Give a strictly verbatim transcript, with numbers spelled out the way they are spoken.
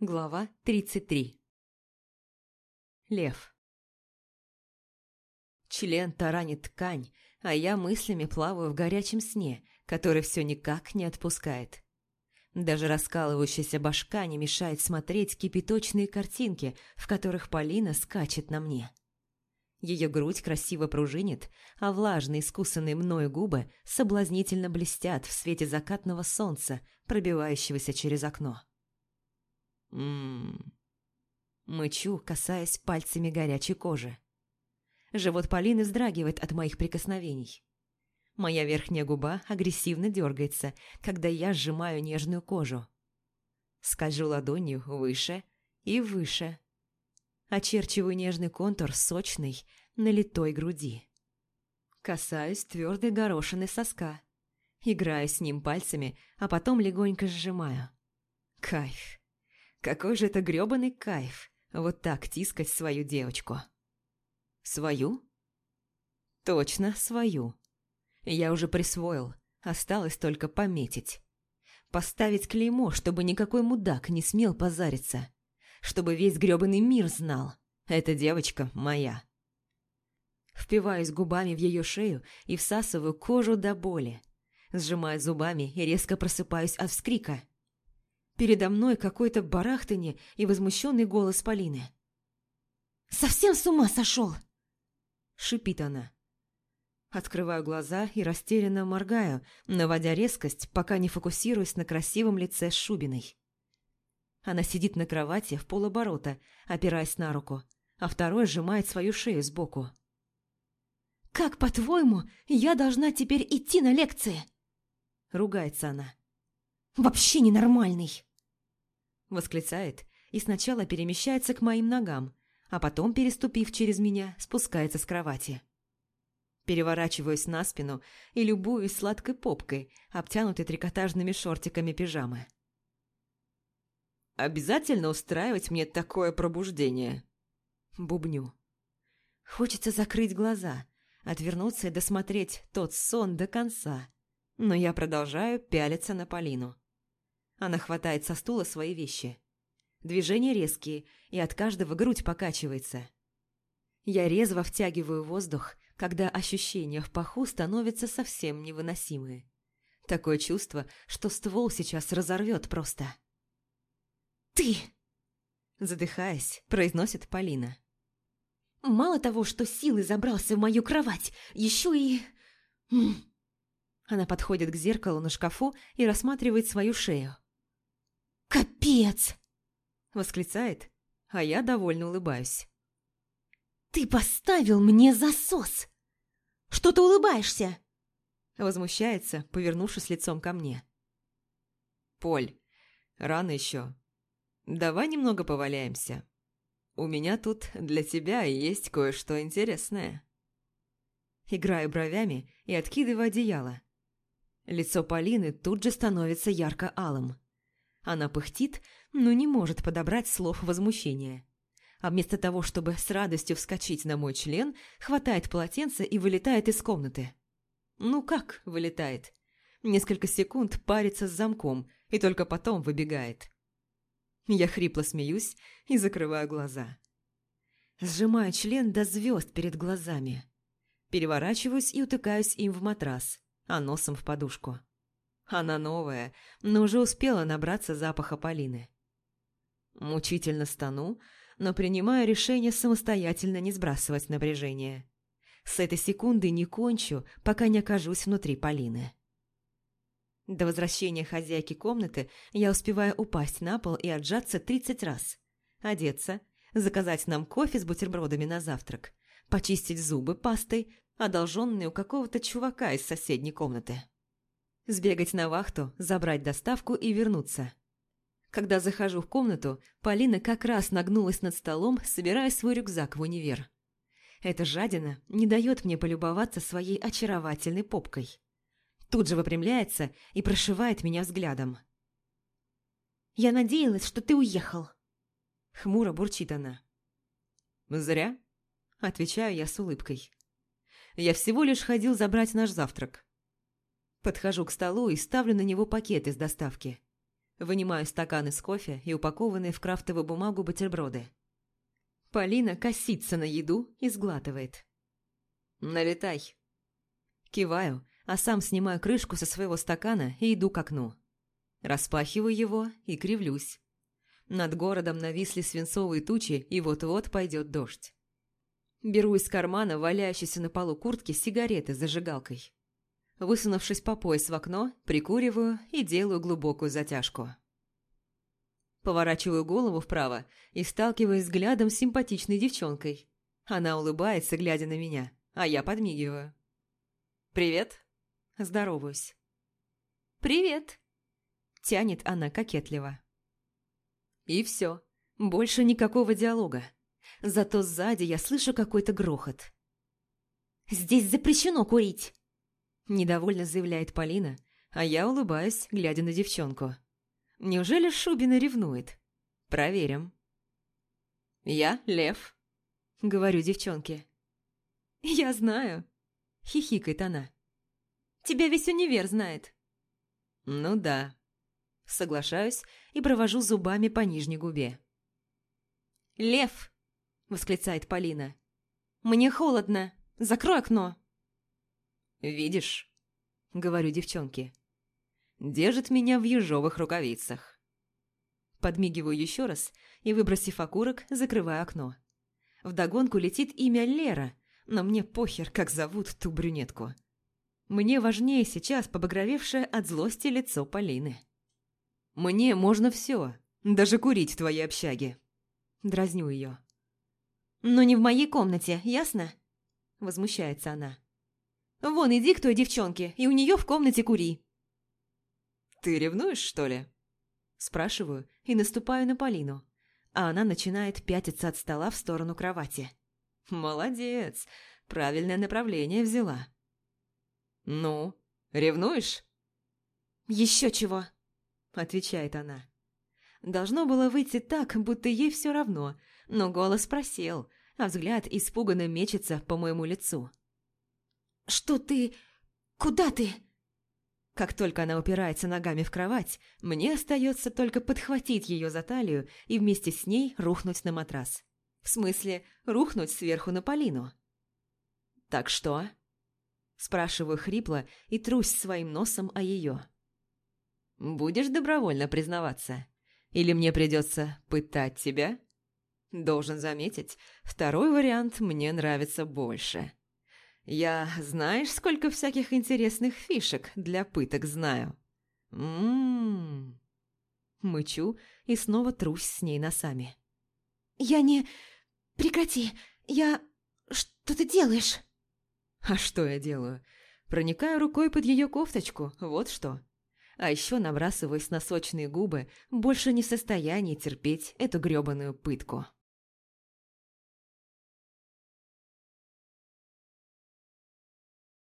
Глава тридцать три. Лев. Член таранит ткань, а я мыслями плаваю в горячем сне, который все никак не отпускает. Даже раскалывающаяся башка не мешает смотреть кипяточные картинки, в которых Полина скачет на мне. Ее грудь красиво пружинит, а влажные, искусанные мною губы соблазнительно блестят в свете закатного солнца, пробивающегося через окно. Ммм. Мычу, касаясь пальцами горячей кожи. Живот Полины вздрагивает от моих прикосновений. Моя верхняя губа агрессивно дергается, когда я сжимаю нежную кожу. Скольжу ладонью выше и выше. Очерчиваю нежный контур сочной, налитой груди. Касаюсь твердой горошины соска. Играю с ним пальцами, а потом легонько сжимаю. Кайф. Какой же это грёбаный кайф, вот так тискать свою девочку. Свою? Точно, свою. Я уже присвоил, осталось только пометить. Поставить клеймо, чтобы никакой мудак не смел позариться. Чтобы весь грёбаный мир знал, эта девочка моя. Впиваюсь губами в ее шею и всасываю кожу до боли. Сжимаю зубами и резко просыпаюсь от вскрика. Передо мной какой-то барахтанье и возмущенный голос Полины. «Совсем с ума сошел?» – шипит она. Открываю глаза и растерянно моргаю, наводя резкость, пока не фокусируюсь на красивом лице Шубиной. Она сидит на кровати в полоборота, опираясь на руку, а второй сжимает свою шею сбоку. «Как, по-твоему, я должна теперь идти на лекции?» – ругается она. «Вообще ненормальный!» Восклицает и сначала перемещается к моим ногам, а потом, переступив через меня, спускается с кровати. Переворачиваюсь на спину и любуюсь сладкой попкой, обтянутой трикотажными шортиками пижамы. «Обязательно устраивать мне такое пробуждение?» Бубню. Хочется закрыть глаза, отвернуться и досмотреть тот сон до конца, но я продолжаю пялиться на Полину. Она хватает со стула свои вещи. Движения резкие, и от каждого грудь покачивается. Я резво втягиваю воздух, когда ощущения в паху становятся совсем невыносимые. Такое чувство, что ствол сейчас разорвет просто. «Ты!» – задыхаясь, произносит Полина. «Мало того, что силой забрался в мою кровать, еще и...» Она подходит к зеркалу на шкафу и рассматривает свою шею. «Капец!» – восклицает, а я довольно улыбаюсь. «Ты поставил мне засос! Что ты улыбаешься?» – возмущается, повернувшись лицом ко мне. «Поль, рано еще. Давай немного поваляемся. У меня тут для тебя есть кое-что интересное». Играю бровями и откидываю одеяло. Лицо Полины тут же становится ярко-алым. Она пыхтит, но не может подобрать слов возмущения. А вместо того, чтобы с радостью вскочить на мой член, хватает полотенце и вылетает из комнаты. Ну как вылетает? Несколько секунд парится с замком и только потом выбегает. Я хрипло смеюсь и закрываю глаза. Сжимаю член до звезд перед глазами. Переворачиваюсь и утыкаюсь им в матрас, а носом в подушку. Она новая, но уже успела набраться запаха Полины. Мучительно стону, но принимаю решение самостоятельно не сбрасывать напряжение. С этой секунды не кончу, пока не окажусь внутри Полины. До возвращения хозяйки комнаты я успеваю упасть на пол и отжаться тридцать раз, одеться, заказать нам кофе с бутербродами на завтрак, почистить зубы пастой, одолженной у какого-то чувака из соседней комнаты. Сбегать на вахту, забрать доставку и вернуться. Когда захожу в комнату, Полина как раз нагнулась над столом, собирая свой рюкзак в универ. Эта жадина не дает мне полюбоваться своей очаровательной попкой. Тут же выпрямляется и прошивает меня взглядом. «Я надеялась, что ты уехал», — хмуро бурчит она. «Зря», — отвечаю я с улыбкой. «Я всего лишь ходил забрать наш завтрак». Подхожу к столу и ставлю на него пакет из доставки. Вынимаю стаканы с кофе и упакованные в крафтовую бумагу бутерброды. Полина косится на еду и сглатывает. «Налетай». Киваю, а сам снимаю крышку со своего стакана и иду к окну. Распахиваю его и кривлюсь. Над городом нависли свинцовые тучи, и вот-вот пойдет дождь. Беру из кармана валяющейся на полу куртки сигареты с зажигалкой. Высунувшись по пояс в окно, прикуриваю и делаю глубокую затяжку. Поворачиваю голову вправо и сталкиваюсь взглядом с симпатичной девчонкой. Она улыбается, глядя на меня, а я подмигиваю. «Привет!» – здороваюсь. «Привет!» – тянет она кокетливо. И все. Больше никакого диалога. Зато сзади я слышу какой-то грохот. «Здесь запрещено курить!» Недовольно заявляет Полина, а я улыбаюсь, глядя на девчонку. Неужели Шубина ревнует? Проверим. «Я Лев», — говорю девчонке. «Я знаю», — хихикает она. «Тебя весь универ знает». «Ну да». Соглашаюсь и провожу зубами по нижней губе. «Лев!» — восклицает Полина. «Мне холодно. Закрой окно». «Видишь?» — говорю девчонке. Держит меня в ежовых рукавицах. Подмигиваю еще раз и, выбросив окурок, закрываю окно. Вдогонку летит имя Лера, но мне похер, как зовут ту брюнетку. Мне важнее сейчас побагровевшее от злости лицо Полины. «Мне можно все, даже курить в твоей общаге». Дразню ее. «Но не в моей комнате, ясно?» Возмущается она. «Вон, иди к той девчонке, и у нее в комнате кури». «Ты ревнуешь, что ли?» Спрашиваю и наступаю на Полину, а она начинает пятиться от стола в сторону кровати. «Молодец, правильное направление взяла». «Ну, ревнуешь?» «Еще чего», — отвечает она. Должно было выйти так, будто ей все равно, но голос просел, а взгляд испуганно мечется по моему лицу. «Что ты? Куда ты?» Как только она упирается ногами в кровать, мне остается только подхватить ее за талию и вместе с ней рухнуть на матрас. В смысле, рухнуть сверху на Полину. «Так что?» Спрашиваю хрипло и трусь своим носом о ее. «Будешь добровольно признаваться? Или мне придется пытать тебя?» Должен заметить, второй вариант мне нравится больше. Я, знаешь, сколько всяких интересных фишек для пыток знаю? М-м-м. Мычу и снова трусь с ней носами. «Я не... Прекрати! Я... Что ты делаешь?» А что я делаю? Проникаю рукой под ее кофточку, вот что. А еще набрасываюсь на сочные губы, больше не в состоянии терпеть эту грёбаную пытку.